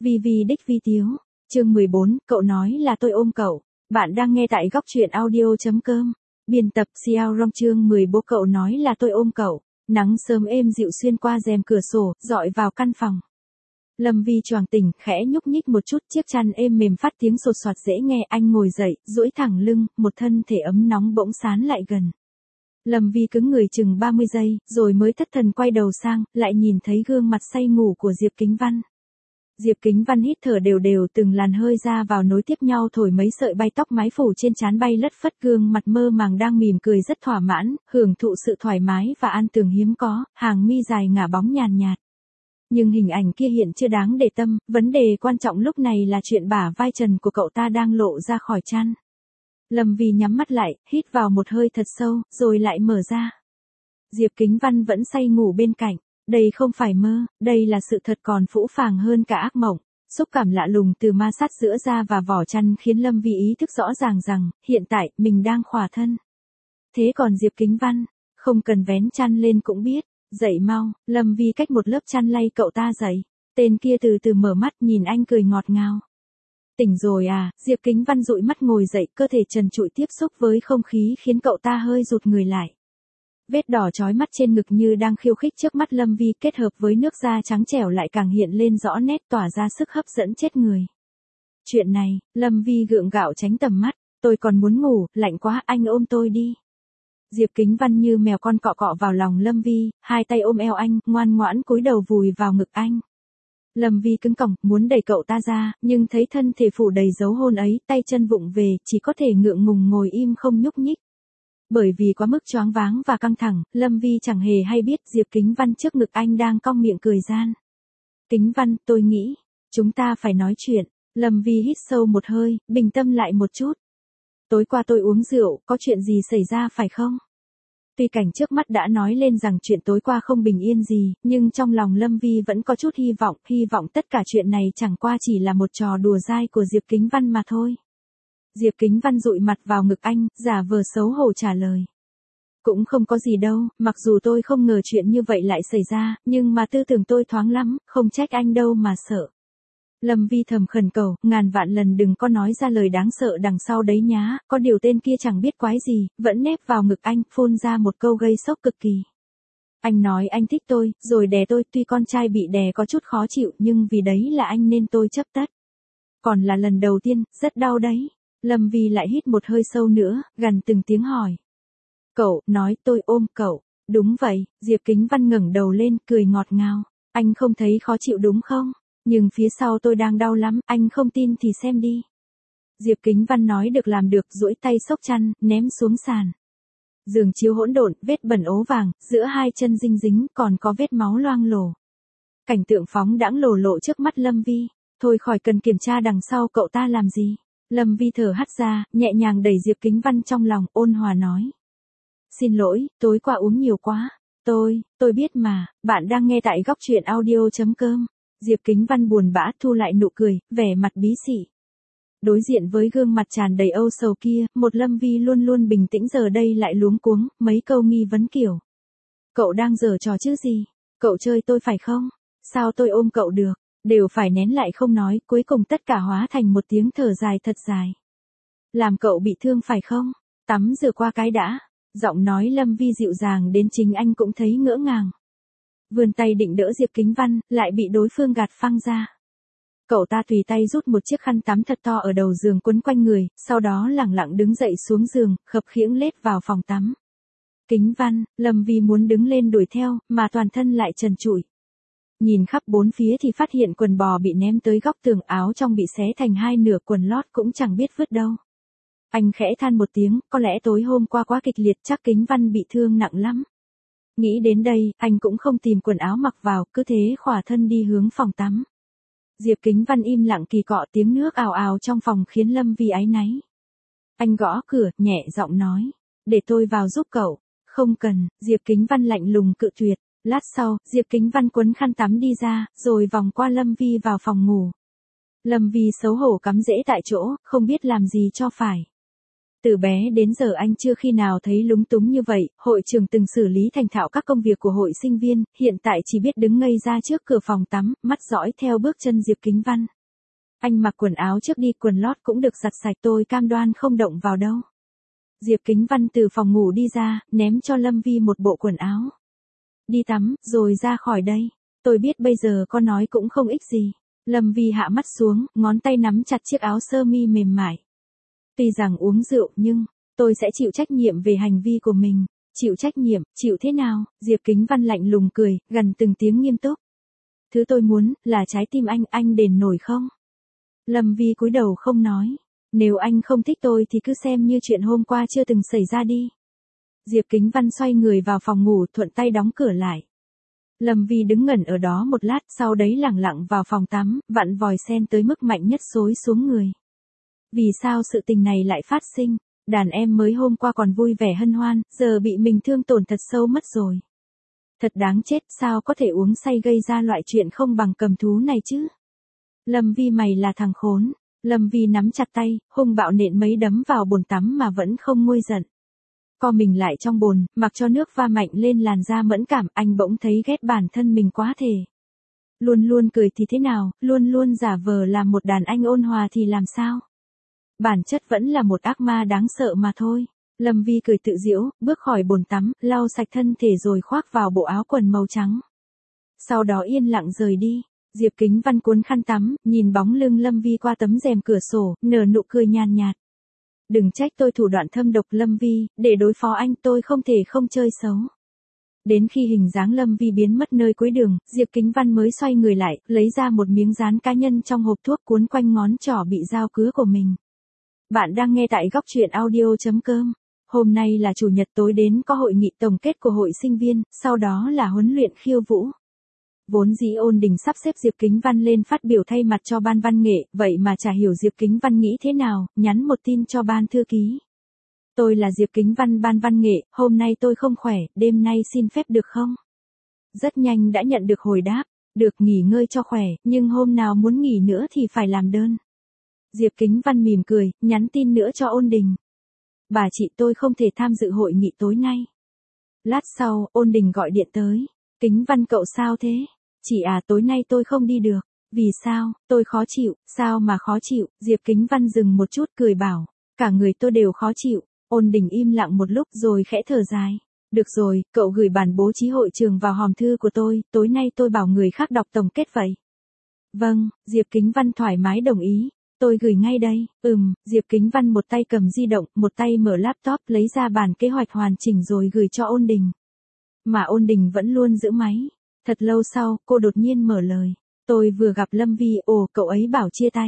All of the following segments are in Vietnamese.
Vi Vi đích vi tiếu. Chương 14, cậu nói là tôi ôm cậu. Bạn đang nghe tại góc truyện audio.com. Biên tập Xiao Rong. Chương 10, bố cậu nói là tôi ôm cậu. Nắng sớm êm dịu xuyên qua rèm cửa sổ, dọi vào căn phòng. Lâm Vi choàng tỉnh, khẽ nhúc nhích một chút, chiếc chăn êm mềm phát tiếng sột soạt dễ nghe. Anh ngồi dậy, duỗi thẳng lưng, một thân thể ấm nóng bỗng sán lại gần. Lâm Vi cứng người chừng 30 giây, rồi mới thất thần quay đầu sang, lại nhìn thấy gương mặt say ngủ của Diệp Kính Văn. Diệp Kính Văn hít thở đều đều, từng làn hơi ra vào nối tiếp nhau thổi mấy sợi bay tóc mái phủ trên trán bay lất phất, gương mặt mơ màng đang mỉm cười rất thỏa mãn, hưởng thụ sự thoải mái và an tường hiếm có, hàng mi dài ngả bóng nhàn nhạt. Nhưng hình ảnh kia hiện chưa đáng để tâm, vấn đề quan trọng lúc này là chuyện bả vai trần của cậu ta đang lộ ra khỏi chăn. Lâm Vi nhắm mắt lại, hít vào một hơi thật sâu, rồi lại mở ra. Diệp Kính Văn vẫn say ngủ bên cạnh. Đây không phải mơ, đây là sự thật còn phũ phàng hơn cả ác mộng. Xúc cảm lạ lùng từ ma sát giữa da và vỏ chăn khiến Lâm Vi ý thức rõ ràng rằng, hiện tại, mình đang khỏa thân. Thế còn Diệp Kính Văn, không cần vén chăn lên cũng biết. Dậy mau, Lâm Vi cách một lớp chăn lay cậu ta dậy. Tên kia từ từ mở mắt nhìn anh cười ngọt ngào. Tỉnh rồi à? Diệp Kính Văn dụi mắt ngồi dậy, cơ thể trần trụi tiếp xúc với không khí khiến cậu ta hơi rụt người lại. Vết đỏ chói mắt trên ngực như đang khiêu khích trước mắt Lâm Vi, kết hợp với nước da trắng trẻo lại càng hiện lên rõ nét, tỏa ra sức hấp dẫn chết người. Chuyện này, Lâm Vi gượng gạo tránh tầm mắt. Tôi còn muốn ngủ, lạnh quá, anh ôm tôi đi. Diệp Kính Văn như mèo con cọ cọ vào lòng Lâm Vi, hai tay ôm eo anh, ngoan ngoãn cúi đầu vùi vào ngực anh. Lâm Vi cứng còng, muốn đẩy cậu ta ra, nhưng thấy thân thể phủ đầy dấu hôn ấy, tay chân vụng về, chỉ có thể ngượng ngùng ngồi im không nhúc nhích. Bởi vì quá mức choáng váng và căng thẳng, Lâm Vi chẳng hề hay biết Diệp Kính Văn trước ngực anh đang cong miệng cười gian. Kính Văn, tôi nghĩ, chúng ta phải nói chuyện. Lâm Vi hít sâu một hơi, bình tâm lại một chút. Tối qua tôi uống rượu, có chuyện gì xảy ra phải không? Tuy cảnh trước mắt đã nói lên rằng chuyện tối qua không bình yên gì, nhưng trong lòng Lâm Vi vẫn có chút hy vọng tất cả chuyện này chẳng qua chỉ là một trò đùa dai của Diệp Kính Văn mà thôi. Diệp Kính Văn dụi mặt vào ngực anh, giả vờ xấu hổ trả lời. Cũng không có gì đâu, mặc dù tôi không ngờ chuyện như vậy lại xảy ra, nhưng mà tư tưởng tôi thoáng lắm, không trách anh đâu mà sợ. Lâm Vi thầm khẩn cầu, ngàn vạn lần đừng có nói ra lời đáng sợ đằng sau đấy nhá, có điều tên kia chẳng biết quái gì, vẫn nép vào ngực anh, phun ra một câu gây sốc cực kỳ. Anh nói anh thích tôi, rồi đè tôi, tuy con trai bị đè có chút khó chịu, nhưng vì đấy là anh nên tôi chấp tất. Còn là lần đầu tiên, rất đau đấy. Lâm Vi lại hít một hơi sâu nữa, gần từng tiếng hỏi. Cậu, nói tôi ôm cậu. Đúng vậy, Diệp Kính Văn ngẩng đầu lên, cười ngọt ngào. Anh không thấy khó chịu đúng không? Nhưng phía sau tôi đang đau lắm, anh không tin thì xem đi. Diệp Kính Văn nói được làm được, duỗi tay xốc chăn, ném xuống sàn. Giường chiếu hỗn độn, vết bẩn ố vàng, giữa hai chân dinh dính, còn có vết máu loang lổ. Cảnh tượng phóng đãng lồ lộ trước mắt Lâm Vi. Thôi khỏi cần kiểm tra đằng sau cậu ta làm gì. Lâm Vi thở hắt ra, nhẹ nhàng đẩy Diệp Kính Văn trong lòng, ôn hòa nói. Xin lỗi, tối qua uống nhiều quá. Tôi biết mà, bạn đang nghe tại góc truyện audio.com. Diệp Kính Văn buồn bã thu lại nụ cười, vẻ mặt bí xị. Đối diện với gương mặt tràn đầy âu sầu kia, một Lâm Vi luôn luôn bình tĩnh giờ đây lại luống cuống, mấy câu nghi vấn kiểu. Cậu đang giở trò chứ gì? Cậu chơi tôi phải không? Sao tôi ôm cậu được? Đều phải nén lại không nói, cuối cùng tất cả hóa thành một tiếng thở dài thật dài. Làm cậu bị thương phải không? Tắm rửa qua cái đã. Giọng nói Lâm Vi dịu dàng đến chính anh cũng thấy ngỡ ngàng. Vươn tay định đỡ Diệp Kính Văn, lại bị đối phương gạt phăng ra. Cậu ta tùy tay rút một chiếc khăn tắm thật to ở đầu giường quấn quanh người, sau đó lẳng lặng đứng dậy xuống giường, khập khiễng lết vào phòng tắm. Kính Văn, Lâm Vi muốn đứng lên đuổi theo, mà toàn thân lại trần trụi. Nhìn khắp bốn phía thì phát hiện quần bò bị ném tới góc tường, áo trong bị xé thành hai nửa, quần lót cũng chẳng biết vứt đâu. Anh khẽ than một tiếng, có lẽ tối hôm qua quá kịch liệt, chắc Kính Văn bị thương nặng lắm. Nghĩ đến đây, anh cũng không tìm quần áo mặc vào, cứ thế khỏa thân đi hướng phòng tắm. Diệp Kính Văn im lặng kỳ cọ, tiếng nước ào ào trong phòng khiến Lâm Vi áy náy. Anh gõ cửa, nhẹ giọng nói. Để tôi vào giúp cậu. Không cần, Diệp Kính Văn lạnh lùng cự tuyệt. Lát sau, Diệp Kính Văn quấn khăn tắm đi ra, rồi vòng qua Lâm Vi vào phòng ngủ. Lâm Vi xấu hổ cắm rễ tại chỗ, không biết làm gì cho phải. Từ bé đến giờ anh chưa khi nào thấy lúng túng như vậy, hội trưởng từng xử lý thành thạo các công việc của hội sinh viên, hiện tại chỉ biết đứng ngây ra trước cửa phòng tắm, mắt dõi theo bước chân Diệp Kính Văn. Anh mặc quần áo trước đi, quần lót cũng được giặt sạch, tôi cam đoan không động vào đâu. Diệp Kính Văn từ phòng ngủ đi ra, ném cho Lâm Vi một bộ quần áo. Đi tắm, rồi ra khỏi đây. Tôi biết bây giờ có nói cũng không ích gì. Lâm Vi hạ mắt xuống, ngón tay nắm chặt chiếc áo sơ mi mềm mại. Tuy rằng uống rượu nhưng, tôi sẽ chịu trách nhiệm về hành vi của mình. Chịu trách nhiệm, chịu thế nào? Diệp Kính Văn lạnh lùng cười, gần từng tiếng nghiêm túc. Thứ tôi muốn, là trái tim anh đền nổi không? Lâm Vi cúi đầu không nói. Nếu anh không thích tôi thì cứ xem như chuyện hôm qua chưa từng xảy ra đi. Diệp Kính Văn xoay người vào phòng ngủ, thuận tay đóng cửa lại. Lâm Vi đứng ngẩn ở đó một lát, sau đấy lẳng lặng vào phòng tắm, vặn vòi sen tới mức mạnh nhất xối xuống người. Vì sao sự tình này lại phát sinh? Đàn em mới hôm qua còn vui vẻ hân hoan, giờ bị mình thương tổn thật sâu mất rồi. Thật đáng chết, sao có thể uống say gây ra loại chuyện không bằng cầm thú này chứ? Lâm Vi, mày là thằng khốn. Lâm Vi nắm chặt tay, hung bạo nện mấy đấm vào bồn tắm mà vẫn không nguôi giận. Co mình lại trong bồn, mặc cho nước va mạnh lên làn da mẫn cảm, anh bỗng thấy ghét bản thân mình quá thể. Luôn luôn cười thì thế nào, luôn luôn giả vờ làm một đàn anh ôn hòa thì làm sao? Bản chất vẫn là một ác ma đáng sợ mà thôi. Lâm Vi cười tự giễu, bước khỏi bồn tắm, lau sạch thân thể rồi khoác vào bộ áo quần màu trắng. Sau đó yên lặng rời đi. Diệp Kính Văn cuốn khăn tắm, nhìn bóng lưng Lâm Vi qua tấm rèm cửa sổ, nở nụ cười nhàn nhạt. Đừng trách tôi thủ đoạn thâm độc Lâm Vi, để đối phó anh tôi không thể không chơi xấu. Đến khi hình dáng Lâm Vi biến mất nơi cuối đường, Diệp Kính Văn mới xoay người lại, lấy ra một miếng dán cá nhân trong hộp thuốc cuốn quanh ngón trỏ bị dao cứa của mình. Bạn đang nghe tại góc truyện audio.com. Hôm nay là chủ nhật, tối đến có hội nghị tổng kết của hội sinh viên, sau đó là huấn luyện khiêu vũ. Vốn dĩ Ôn Đình sắp xếp Diệp Kính Văn lên phát biểu thay mặt cho ban văn nghệ, vậy mà chả hiểu Diệp Kính Văn nghĩ thế nào, nhắn một tin cho ban thư ký. Tôi là Diệp Kính Văn, ban văn nghệ, hôm nay tôi không khỏe, đêm nay xin phép được không? Rất nhanh đã nhận được hồi đáp, được, nghỉ ngơi cho khỏe, nhưng hôm nào muốn nghỉ nữa thì phải làm đơn. Diệp Kính Văn mỉm cười, nhắn tin nữa cho Ôn Đình. Bà chị, tôi không thể tham dự hội nghị tối nay. Lát sau, Ôn Đình gọi điện tới. Kính Văn cậu sao thế? Chị à, tối nay tôi không đi được. Vì sao? Tôi khó chịu. Sao mà khó chịu? Diệp Kính Văn dừng một chút cười bảo. Cả người tôi đều khó chịu. Ôn Đình im lặng một lúc rồi khẽ thở dài. Được rồi, cậu gửi bản bố trí hội trường vào hòm thư của tôi, tối nay tôi bảo người khác đọc tổng kết vậy. Vâng, Diệp Kính Văn thoải mái đồng ý. Tôi gửi ngay đây. Diệp Kính Văn một tay cầm di động, một tay mở laptop, lấy ra bản kế hoạch hoàn chỉnh rồi gửi cho Ôn Đình. Mà Ôn Đình vẫn luôn giữ máy. Thật lâu sau, cô đột nhiên mở lời. Tôi vừa gặp Lâm Vi, cậu ấy bảo chia tay.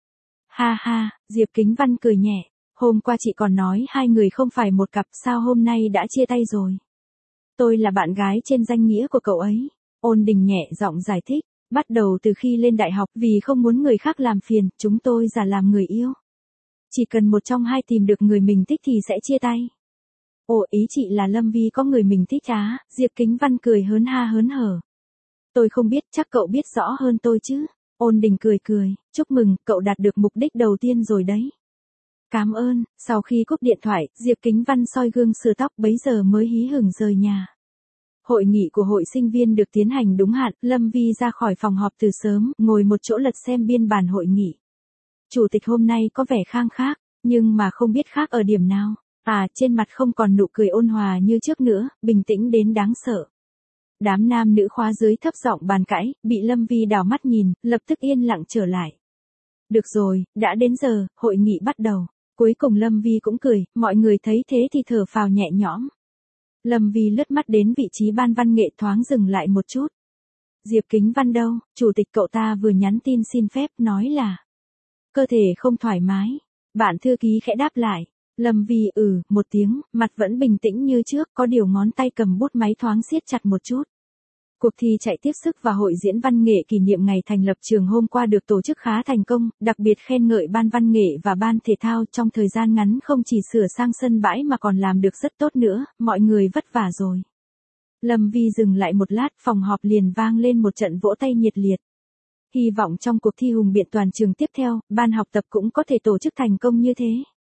Ha ha, Diệp Kính Văn cười nhẹ. Hôm qua chị còn nói hai người không phải một cặp, sao hôm nay đã chia tay rồi? Tôi là bạn gái trên danh nghĩa của cậu ấy. Ôn Đình nhẹ giọng giải thích. Bắt đầu từ khi lên đại học, vì không muốn người khác làm phiền, chúng tôi giả làm người yêu. Chỉ cần một trong hai tìm được người mình thích thì sẽ chia tay. Ý chị là Lâm Vi có người mình thích á? Diệp Kính Văn cười hớn ha hớn hở. Tôi không biết, chắc cậu biết rõ hơn tôi chứ. Ôn Đình cười cười, chúc mừng, cậu đạt được mục đích đầu tiên rồi đấy. Cảm ơn. Sau khi cúp điện thoại, Diệp Kính Văn soi gương sửa tóc, bấy giờ mới hí hửng rời nhà. Hội nghị của hội sinh viên được tiến hành đúng hạn, Lâm Vi ra khỏi phòng họp từ sớm, ngồi một chỗ lật xem biên bản hội nghị. Chủ tịch hôm nay có vẻ khang khác, nhưng mà không biết khác ở điểm nào. Trên mặt không còn nụ cười ôn hòa như trước nữa, bình tĩnh đến đáng sợ. Đám nam nữ khóa dưới thấp giọng bàn cãi, bị Lâm Vi đảo mắt nhìn, lập tức yên lặng trở lại. Được rồi, đã đến giờ, hội nghị bắt đầu. Cuối cùng Lâm Vi cũng cười, mọi người thấy thế thì thở phào nhẹ nhõm. Lâm Vi lướt mắt đến vị trí ban văn nghệ, thoáng dừng lại một chút. Diệp Kính Văn đâu? Chủ tịch cậu ta vừa nhắn tin xin phép, nói là cơ thể không thoải mái. Bạn thư ký khẽ đáp lại. Lâm Vi một tiếng, mặt vẫn bình tĩnh như trước, có điều ngón tay cầm bút máy thoáng siết chặt một chút. Cuộc thi chạy tiếp sức và hội diễn văn nghệ kỷ niệm ngày thành lập trường hôm qua được tổ chức khá thành công, đặc biệt khen ngợi ban văn nghệ và ban thể thao, trong thời gian ngắn không chỉ sửa sang sân bãi mà còn làm được rất tốt nữa, mọi người vất vả rồi. Lâm Vi dừng lại một lát, phòng họp liền vang lên một trận vỗ tay nhiệt liệt. Hy vọng trong cuộc thi hùng biện toàn trường tiếp theo, ban học tập cũng có thể tổ chức thành công như thế.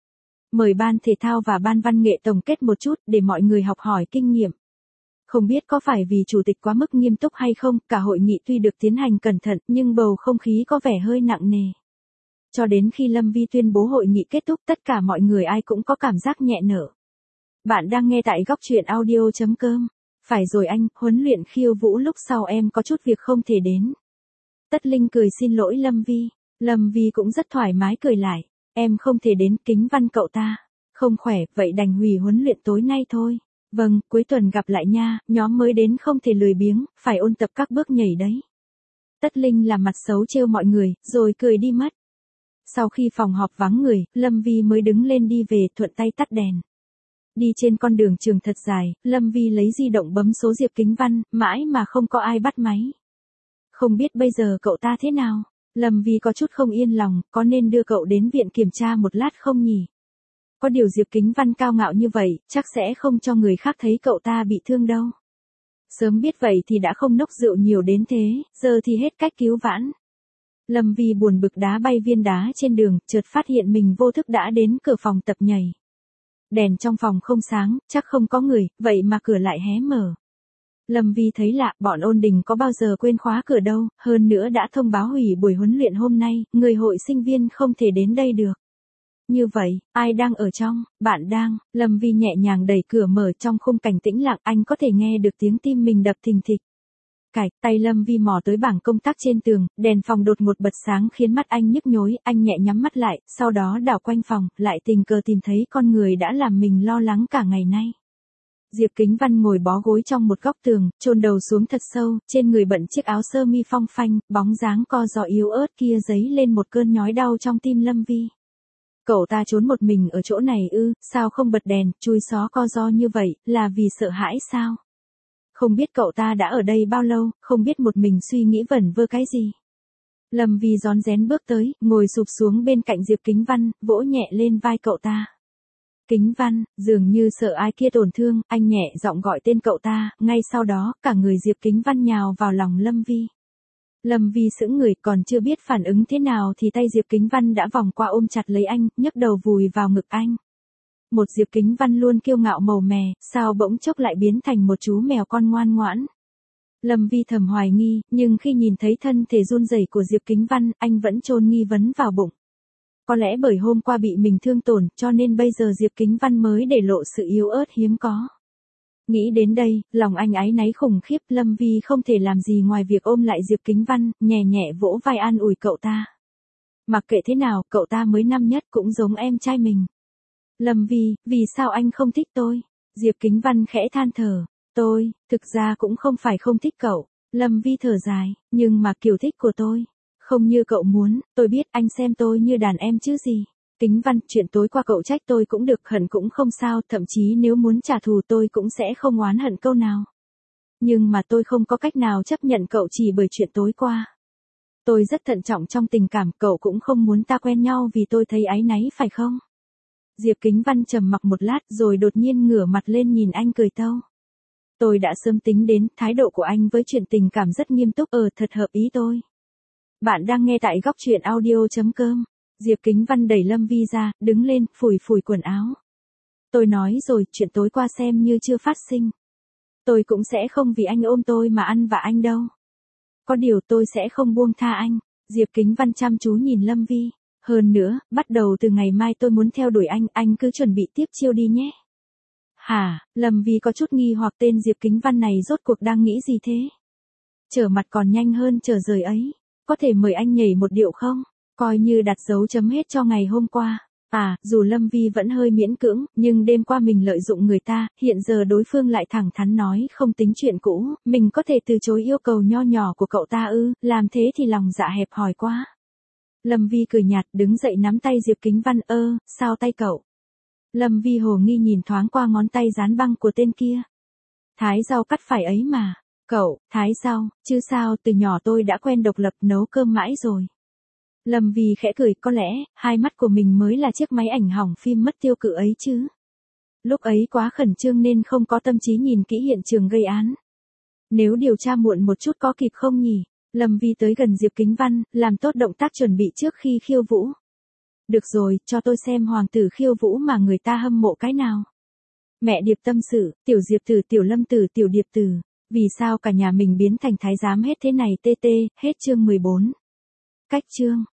Mời ban thể thao và ban văn nghệ tổng kết một chút để mọi người học hỏi kinh nghiệm. Không biết có phải vì chủ tịch quá mức nghiêm túc hay không, cả hội nghị tuy được tiến hành cẩn thận nhưng bầu không khí có vẻ hơi nặng nề. Cho đến khi Lâm Vi tuyên bố hội nghị kết thúc, tất cả mọi người ai cũng có cảm giác nhẹ nở. Bạn đang nghe tại góc truyện audio.com. Phải rồi anh, huấn luyện khiêu vũ lúc sau em có chút việc không thể đến. Tất Linh cười xin lỗi Lâm Vi. Lâm Vi cũng rất thoải mái cười lại. Em không thể đến, Kính Văn cậu ta không khỏe, vậy đành hủy huấn luyện tối nay thôi. Vâng, cuối tuần gặp lại nha, nhóm mới đến không thể lười biếng, phải ôn tập các bước nhảy đấy. Tất Linh làm mặt xấu trêu mọi người, rồi cười đi mất. Sau khi phòng họp vắng người, Lâm Vi mới đứng lên đi về, thuận tay tắt đèn. Đi trên con đường trường thật dài, Lâm Vi lấy di động bấm số Diệp Kính Văn, mãi mà không có ai bắt máy. Không biết bây giờ cậu ta thế nào? Lâm Vi có chút không yên lòng, có nên đưa cậu đến viện kiểm tra một lát không nhỉ? Có điều Diệp Kính Văn cao ngạo như vậy, chắc sẽ không cho người khác thấy cậu ta bị thương đâu. Sớm biết vậy thì đã không nốc rượu nhiều đến thế, giờ thì hết cách cứu vãn. Lâm Vi buồn bực đá bay viên đá trên đường, chợt phát hiện mình vô thức đã đến cửa phòng tập nhảy. Đèn trong phòng không sáng, chắc không có người, vậy mà cửa lại hé mở. Lâm Vi thấy lạ, bọn ôn đình có bao giờ quên khóa cửa đâu, hơn nữa đã thông báo hủy buổi huấn luyện hôm nay, người hội sinh viên không thể đến đây được. Như vậy, ai đang ở trong? Bạn đang. Lâm Vi nhẹ nhàng đẩy cửa mở, trong khung cảnh tĩnh lặng, anh có thể nghe được tiếng tim mình đập thình thịch. Tay Lâm Vi mò tới bảng công tác trên tường, đèn phòng đột ngột bật sáng khiến mắt anh nhức nhối, anh nhẹ nhắm mắt lại, sau đó đảo quanh phòng, lại tình cờ tìm thấy con người đã làm mình lo lắng cả ngày nay. Diệp Kính Văn ngồi bó gối trong một góc tường, chôn đầu xuống thật sâu, trên người bận chiếc áo sơ mi phong phanh, bóng dáng co giò yếu ớt kia dấy lên một cơn nhói đau trong tim Lâm Vi. Cậu ta trốn một mình ở chỗ này ư, sao không bật đèn, chui xó co ro như vậy, là vì sợ hãi sao? Không biết cậu ta đã ở đây bao lâu, không biết một mình suy nghĩ vẩn vơ cái gì. Lâm Vi rón rén bước tới, ngồi sụp xuống bên cạnh Diệp Kính Văn, vỗ nhẹ lên vai cậu ta. Kính Văn, dường như sợ ai kia tổn thương, anh nhẹ giọng gọi tên cậu ta, ngay sau đó, cả người Diệp Kính Văn nhào vào lòng Lâm Vi. Lâm Vi sững người, còn chưa biết phản ứng thế nào thì tay Diệp Kính Văn đã vòng qua ôm chặt lấy anh, nhấc đầu vùi vào ngực anh. Một Diệp Kính Văn luôn kiêu ngạo màu mè, sao bỗng chốc lại biến thành một chú mèo con ngoan ngoãn. Lâm Vi thầm hoài nghi, nhưng khi nhìn thấy thân thể run rẩy của Diệp Kính Văn, anh vẫn chôn nghi vấn vào bụng. Có lẽ bởi hôm qua bị mình thương tổn, cho nên bây giờ Diệp Kính Văn mới để lộ sự yếu ớt hiếm có. Nghĩ đến đây, lòng anh áy náy khủng khiếp, Lâm Vi không thể làm gì ngoài việc ôm lại Diệp Kính Văn, nhẹ nhẹ vỗ vai an ủi cậu ta. Mặc kệ thế nào, cậu ta mới năm nhất cũng giống em trai mình. Lâm Vi, vì sao anh không thích tôi? Diệp Kính Văn khẽ than thở. Tôi, thực ra cũng không phải không thích cậu. Lâm Vi thở dài, nhưng mà kiểu thích của tôi không như cậu muốn, tôi biết anh xem tôi như đàn em chứ gì. Kính Văn, chuyện tối qua cậu trách tôi cũng được, hận cũng không sao, thậm chí nếu muốn trả thù tôi cũng sẽ không oán hận câu nào. Nhưng mà tôi không có cách nào chấp nhận cậu chỉ bởi chuyện tối qua. Tôi rất thận trọng trong tình cảm, cậu cũng không muốn ta quen nhau vì tôi thấy áy náy phải không? Diệp Kính Văn trầm mặc một lát rồi đột nhiên ngửa mặt lên nhìn anh cười tâu. Tôi đã sớm tính đến, thái độ của anh với chuyện tình cảm rất nghiêm túc, thật hợp ý tôi. Bạn đang nghe tại góc truyện audio.com. Diệp Kính Văn đẩy Lâm Vi ra, đứng lên, phủi phủi quần áo. Tôi nói rồi, chuyện tối qua xem như chưa phát sinh. Tôi cũng sẽ không vì anh ôm tôi mà ăn vạ anh đâu. Có điều tôi sẽ không buông tha anh. Diệp Kính Văn chăm chú nhìn Lâm Vi. Hơn nữa, bắt đầu từ ngày mai tôi muốn theo đuổi anh cứ chuẩn bị tiếp chiêu đi nhé. Hả, Lâm Vi có chút nghi hoặc tên Diệp Kính Văn này rốt cuộc đang nghĩ gì thế? Trở mặt còn nhanh hơn trở rời ấy. Có thể mời anh nhảy một điệu không? Coi như đặt dấu chấm hết cho ngày hôm qua. Dù Lâm Vi vẫn hơi miễn cưỡng, nhưng đêm qua mình lợi dụng người ta, hiện giờ đối phương lại thẳng thắn nói không tính chuyện cũ, mình có thể từ chối yêu cầu nho nhỏ của cậu ta ư, làm thế thì lòng dạ hẹp hòi quá. Lâm Vi cười nhạt, đứng dậy nắm tay Diệp Kính Văn, sao tay cậu? Lâm Vi hồ nghi nhìn thoáng qua ngón tay dán băng của tên kia. Thái rau cắt phải ấy mà. Cậu, thái rau, chứ sao, từ nhỏ tôi đã quen độc lập nấu cơm mãi rồi. Lâm Vi khẽ cười, có lẽ, hai mắt của mình mới là chiếc máy ảnh hỏng phim mất tiêu cự ấy chứ. Lúc ấy quá khẩn trương nên không có tâm trí nhìn kỹ hiện trường gây án. Nếu điều tra muộn một chút có kịp không nhỉ? Lâm Vi tới gần Diệp Kính Văn, làm tốt động tác chuẩn bị trước khi khiêu vũ. Được rồi, cho tôi xem hoàng tử khiêu vũ mà người ta hâm mộ cái nào. Mẹ Điệp tâm sự, tiểu Diệp tử, tiểu Lâm tử, tiểu Điệp tử. Vì sao cả nhà mình biến thành thái giám hết thế này tê tê, hết chương 14. Cách chương.